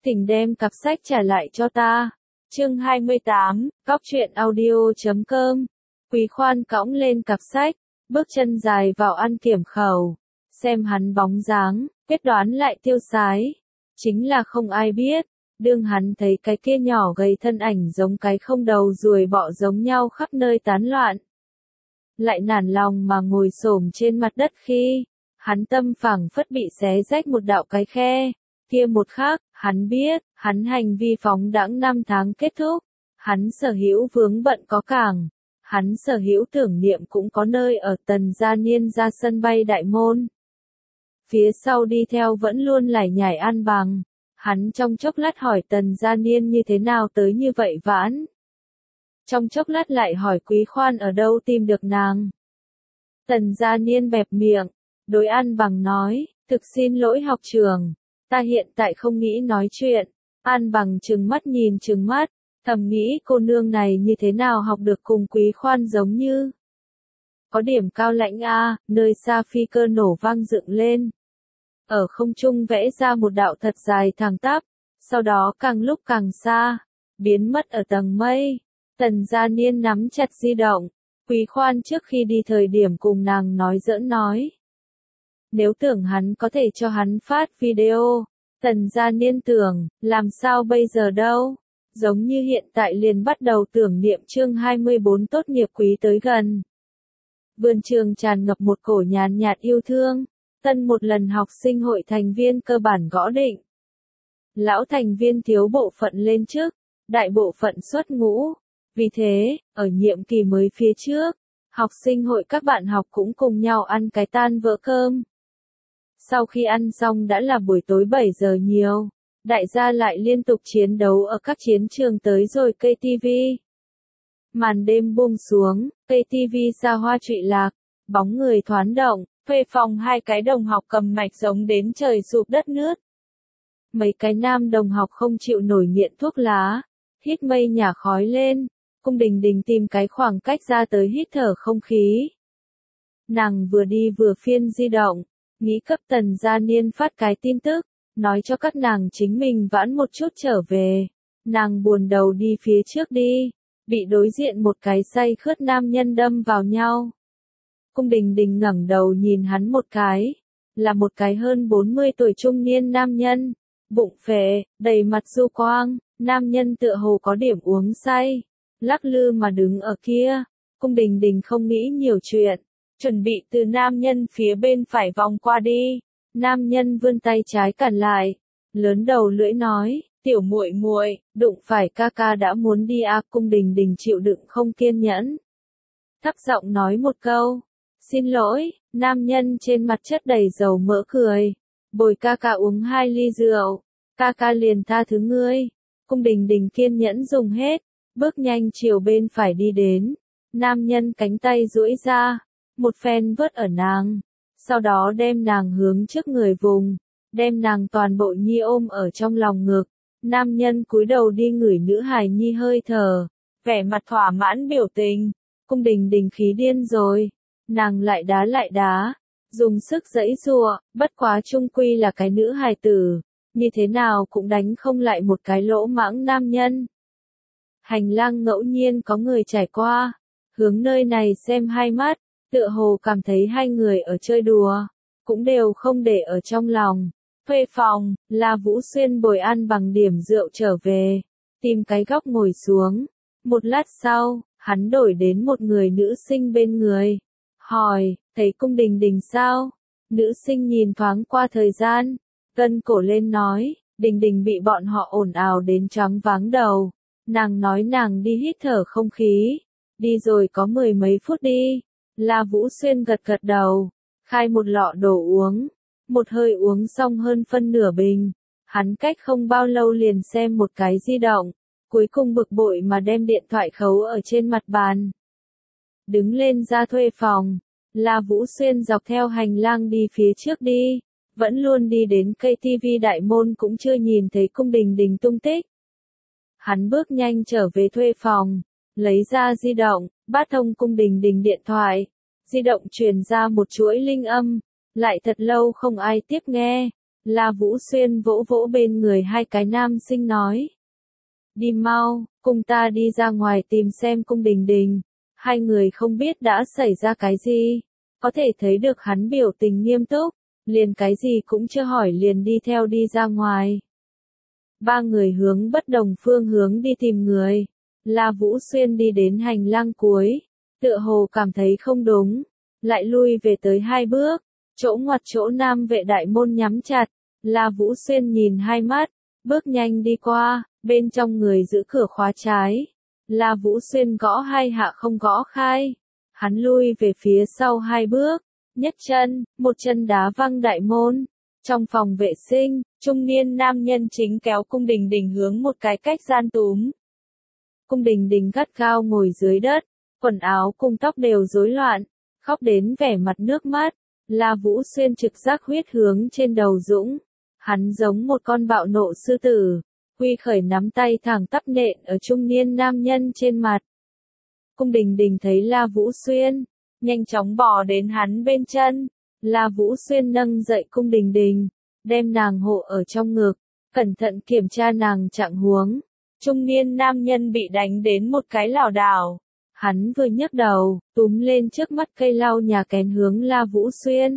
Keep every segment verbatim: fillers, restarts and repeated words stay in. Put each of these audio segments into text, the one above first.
Thỉnh đem cặp sách trả lại cho ta. Chương hai mươi tám, Cóc truyện audio chấm com. Quý Khoan cõng lên cặp sách, bước chân dài vào ăn kiểm khẩu. Xem hắn bóng dáng, quyết đoán lại tiêu sái. Chính là không ai biết, đương hắn thấy cái kia nhỏ gầy thân ảnh giống cái không đầu ruồi bọ giống nhau khắp nơi tán loạn. Lại nản lòng mà ngồi xổm trên mặt đất khi, hắn tâm phảng phất bị xé rách một đạo cái khe. Kia một khắc, hắn biết, hắn hành vi phóng đãng năm tháng kết thúc. Hắn sở hữu vướng bận có cảng. Hắn sở hữu tưởng niệm cũng có nơi ở Tần Gia Niên ra sân bay đại môn. Phía sau đi theo vẫn luôn lải nhải An Bằng. Hắn trong chốc lát hỏi Tần Gia Niên như thế nào tới như vậy vãn. Trong chốc lát lại hỏi Quý Khoan ở đâu tìm được nàng. Tần Gia Niên bẹp miệng, đối An Bằng nói, thực xin lỗi học trường, ta hiện tại không nghĩ nói chuyện. An Bằng trừng mắt nhìn trừng mắt, thầm nghĩ cô nương này như thế nào học được cùng Quý Khoan giống như. Có điểm cao lãnh a, nơi xa phi cơ nổ vang dựng lên. Ở không trung vẽ ra một đạo thật dài thẳng tắp, sau đó càng lúc càng xa, biến mất ở tầng mây. Tần Gia Niên nắm chặt di động, Quý Khoan trước khi đi thời điểm cùng nàng nói giỡn nói. Nếu tưởng hắn có thể cho hắn phát video, Tần Gia Niên tưởng, làm sao bây giờ đâu, giống như hiện tại liền bắt đầu tưởng niệm chương hai mươi bốn tốt nghiệp quý tới gần. Vườn trường tràn ngập một cổ nhàn nhạt yêu thương, tân một lần học sinh hội thành viên cơ bản gõ định. Lão thành viên thiếu bộ phận lên trước, đại bộ phận xuất ngũ. Vì thế, ở nhiệm kỳ mới phía trước, học sinh hội các bạn học cũng cùng nhau ăn cái tan vỡ cơm. Sau khi ăn xong đã là buổi tối bảy giờ nhiều, đại gia lại liên tục chiến đấu ở các chiến trường tới rồi ca tê vê. Màn đêm buông xuống, ca tê vê xa hoa trụy lạc, bóng người thoán động, thuê phòng hai cái đồng học cầm mạch giống đến trời sụp đất nứt. Mấy cái nam đồng học không chịu nổi nghiện thuốc lá, hít mây nhả khói lên. Cung Đình Đình tìm cái khoảng cách ra tới hít thở không khí. Nàng vừa đi vừa phiên di động, nghĩ cấp Tần Gia Niên phát cái tin tức, nói cho các nàng chính mình vãn một chút trở về. Nàng buồn đầu đi phía trước đi, bị đối diện một cái say khướt nam nhân đâm vào nhau. Cung Đình Đình ngẩng đầu nhìn hắn một cái, là một cái hơn bốn mươi tuổi trung niên nam nhân, bụng phệ, đầy mặt du quang, nam nhân tựa hồ có điểm uống say. Lắc lư mà đứng ở kia, Cung Đình Đình không nghĩ nhiều chuyện, chuẩn bị từ nam nhân phía bên phải vòng qua đi. Nam nhân vươn tay trái cản lại, lớn đầu lưỡi nói, tiểu muội muội, đụng phải ca ca đã muốn đi à. Cung Đình Đình chịu đựng không kiên nhẫn, thấp giọng nói một câu, xin lỗi. Nam nhân trên mặt chất đầy dầu mỡ cười, bồi ca ca uống hai ly rượu, ca ca liền tha thứ ngươi. Cung Đình Đình kiên nhẫn dùng hết. Bước nhanh chiều bên phải đi đến, nam nhân cánh tay duỗi ra, một phen vớt ở nàng, sau đó đem nàng hướng trước người vùng, đem nàng toàn bộ nhi ôm ở trong lòng ngực. Nam nhân cúi đầu đi ngửi nữ hài nhi hơi thở, vẻ mặt thỏa mãn biểu tình. Cung Đình Đình khí điên rồi, nàng lại đá lại đá, dùng sức giãy giụa, bất quá chung quy là cái nữ hài tử, như thế nào cũng đánh không lại một cái lỗ mãng nam nhân. Hành lang ngẫu nhiên có người trải qua, hướng nơi này xem hai mắt, tựa hồ cảm thấy hai người ở chơi đùa, cũng đều không để ở trong lòng. Thuê phòng, là Vũ Xuyên bồi An Bằng điểm rượu trở về, tìm cái góc ngồi xuống. Một lát sau, hắn đổi đến một người nữ sinh bên người, hỏi, thấy Cung Đình Đình sao? Nữ sinh nhìn thoáng qua thời gian, gân cổ lên nói, Đình Đình bị bọn họ ồn ào đến choáng váng đầu. Nàng nói nàng đi hít thở không khí, đi rồi có mười mấy phút đi. La Vũ Xuyên gật gật đầu, khai một lọ đồ uống, một hơi uống xong hơn phân nửa bình. Hắn cách không bao lâu liền xem một cái di động, cuối cùng bực bội mà đem điện thoại khấu ở trên mặt bàn. Đứng lên ra thuê phòng, La Vũ Xuyên dọc theo hành lang đi phía trước đi, vẫn luôn đi đến ca tê vê đại môn cũng chưa nhìn thấy Cung Đình Đình tung tích. Hắn bước nhanh trở về thuê phòng, lấy ra di động, bắt thông Cung Đình Đình điện thoại. Di động truyền ra một chuỗi linh âm, lại thật lâu không ai tiếp nghe. La Vũ Xuyên vỗ vỗ bên người hai cái nam sinh nói. Đi mau, cùng ta đi ra ngoài tìm xem Cung Đình Đình. Hai người không biết đã xảy ra cái gì. Có thể thấy được hắn biểu tình nghiêm túc, liền cái gì cũng chưa hỏi liền đi theo đi ra ngoài. Ba người hướng bất đồng phương hướng đi tìm người. La Vũ Xuyên đi đến hành lang cuối, tựa hồ cảm thấy không đúng, lại lui về tới hai bước, chỗ ngoặt chỗ nam vệ đại môn nhắm chặt, La Vũ Xuyên nhìn hai mắt, bước nhanh đi qua, bên trong người giữ cửa khóa trái. La Vũ Xuyên gõ hai hạ không gõ khai, hắn lui về phía sau hai bước, nhấc chân, một chân đá văng đại môn. Trong phòng vệ sinh, trung niên nam nhân chính kéo Cung Đình Đình hướng một cái cách gian túm. Cung Đình Đình gắt gao ngồi dưới đất, quần áo cùng tóc đều rối loạn, khóc đến vẻ mặt nước mắt. La Vũ Xuyên trực giác huyết hướng trên đầu dũng, hắn giống một con bạo nộ sư tử, huy khởi nắm tay thẳng tắp nện ở trung niên nam nhân trên mặt. Cung Đình Đình thấy La Vũ Xuyên, nhanh chóng bò đến hắn bên chân. La Vũ Xuyên nâng dậy Cung Đình Đình, đem nàng hộ ở trong ngực, cẩn thận kiểm tra nàng trạng huống. Trung niên nam nhân bị đánh đến một cái lảo đảo. Hắn vừa nhấc đầu, túm lên trước mắt cây lau nhà kén hướng La Vũ Xuyên.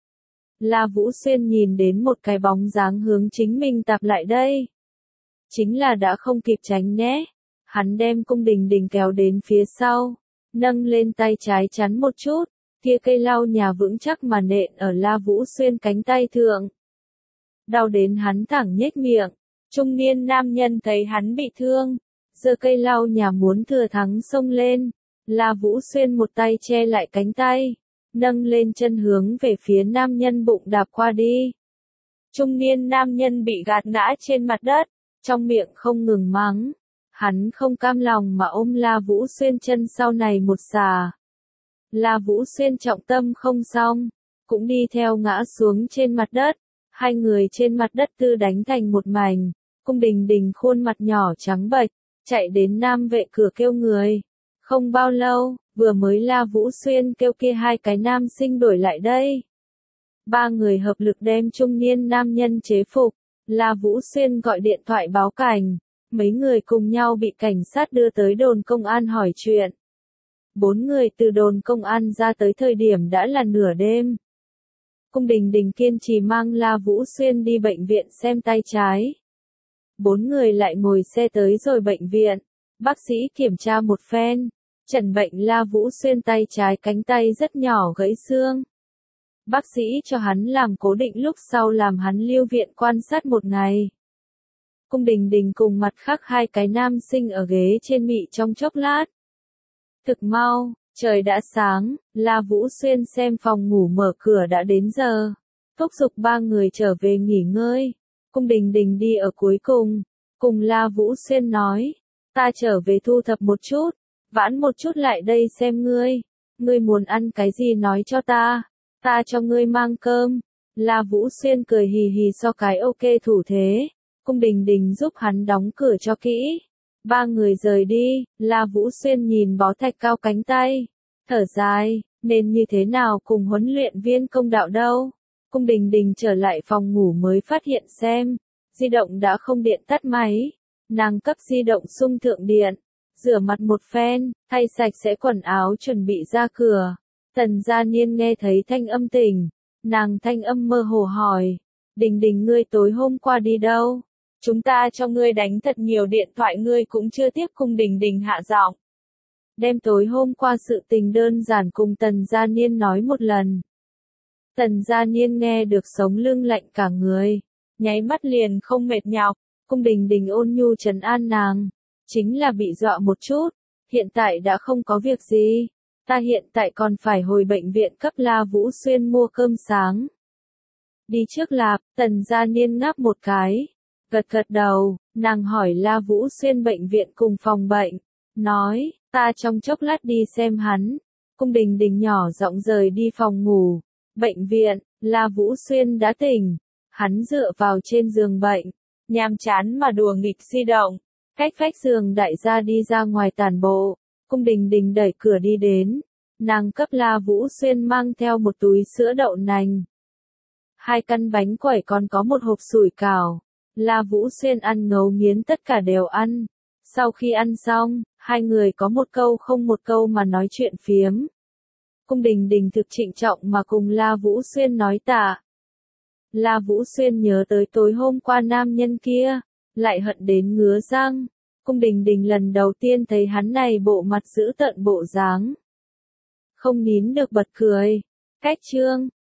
La Vũ Xuyên nhìn đến một cái bóng dáng hướng chính mình tạp lại đây. Chính là đã không kịp tránh né. Hắn đem Cung Đình Đình kéo đến phía sau, nâng lên tay trái chắn một chút, kia cây lau nhà vững chắc mà nện ở La Vũ Xuyên cánh tay thượng. Đau đến hắn thẳng nhếch miệng. Trung niên nam nhân thấy hắn bị thương, giơ cây lau nhà muốn thừa thắng xông lên. La Vũ Xuyên một tay che lại cánh tay, nâng lên chân hướng về phía nam nhân bụng đạp qua đi. Trung niên nam nhân bị gạt ngã trên mặt đất, trong miệng không ngừng mắng. Hắn không cam lòng mà ôm La Vũ Xuyên chân sau này một xà. La Vũ Xuyên trọng tâm không xong, cũng đi theo ngã xuống trên mặt đất. Hai người trên mặt đất tư đánh thành một mảnh. Cung Đình Đình khuôn mặt nhỏ trắng bệch, chạy đến nam vệ cửa kêu người. Không bao lâu, vừa mới La Vũ Xuyên kêu kia hai cái nam sinh đổi lại đây. Ba người hợp lực đem trung niên nam nhân chế phục. La Vũ Xuyên gọi điện thoại báo cảnh. Mấy người cùng nhau bị cảnh sát đưa tới đồn công an hỏi chuyện. Bốn người từ đồn công an ra tới thời điểm đã là nửa đêm. Cung Đình Đình kiên trì mang La Vũ Xuyên đi bệnh viện xem tay trái. Bốn người lại ngồi xe tới rồi bệnh viện. Bác sĩ kiểm tra một phen, chẩn bệnh La Vũ Xuyên tay trái cánh tay rất nhỏ gãy xương. Bác sĩ cho hắn làm cố định lúc sau làm hắn lưu viện quan sát một ngày. Cung Đình Đình cùng mặt khác hai cái nam sinh ở ghế trên mị trong chốc lát. Thực mau, trời đã sáng, La Vũ Xuyên xem phòng ngủ mở cửa đã đến giờ. Thúc giục ba người trở về nghỉ ngơi. Cung Đình Đình đi ở cuối cùng, cùng La Vũ Xuyên nói, ta trở về thu thập một chút, vãn một chút lại đây xem ngươi. Ngươi muốn ăn cái gì nói cho ta, ta cho ngươi mang cơm. La Vũ Xuyên cười hì hì so cái ok thủ thế. Cung Đình Đình giúp hắn đóng cửa cho kỹ. Ba người rời đi, La Vũ Xuyên nhìn bó thạch cao cánh tay, thở dài, nên như thế nào cùng huấn luyện viên công đạo đâu. Cung Đình Đình trở lại phòng ngủ mới phát hiện xem, di động đã không điện tắt máy. Nàng cấp di động xung thượng điện, rửa mặt một phen, thay sạch sẽ quần áo chuẩn bị ra cửa. Tần Gia Niên nghe thấy thanh âm tỉnh, nàng thanh âm mơ hồ hỏi, Đình Đình ngươi tối hôm qua đi đâu? Chúng ta cho ngươi đánh thật nhiều điện thoại ngươi cũng chưa tiếp. Cung Đình Đình hạ giọng, đem tối hôm qua sự tình đơn giản cùng Tần Gia Niên nói một lần. Tần Gia Niên nghe được sống lưng lạnh cả người, nháy mắt liền không mệt nhọc. Cung Đình Đình ôn nhu trấn an nàng, chính là bị dọa một chút, hiện tại đã không có việc gì, ta hiện tại còn phải hồi bệnh viện cấp La Vũ Xuyên mua cơm sáng. Đi trước lạp, Tần Gia Niên ngáp một cái, gật gật đầu, nàng hỏi La Vũ Xuyên bệnh viện cùng phòng bệnh, nói, ta trong chốc lát đi xem hắn. Cung Đình Đình nhỏ giọng rời đi phòng ngủ. Bệnh viện, La Vũ Xuyên đã tỉnh, hắn dựa vào trên giường bệnh, nhàm chán mà đùa nghịch di động, cách vách giường đại gia đi ra ngoài tản bộ. Cung Đình Đình đẩy cửa đi đến, nàng cấp La Vũ Xuyên mang theo một túi sữa đậu nành. hai căn bánh quẩy còn có một hộp sủi cảo. La Vũ Xuyên ăn ngấu nghiến tất cả đều ăn. Sau khi ăn xong, hai người có một câu không một câu mà nói chuyện phiếm. Cung Đình Đình thực trịnh trọng mà cùng La Vũ Xuyên nói tạ. La Vũ Xuyên nhớ tới tối hôm qua nam nhân kia, lại hận đến ngứa răng. Cung Đình Đình lần đầu tiên thấy hắn này bộ mặt dữ tợn bộ dáng, không nín được bật cười. Cách chương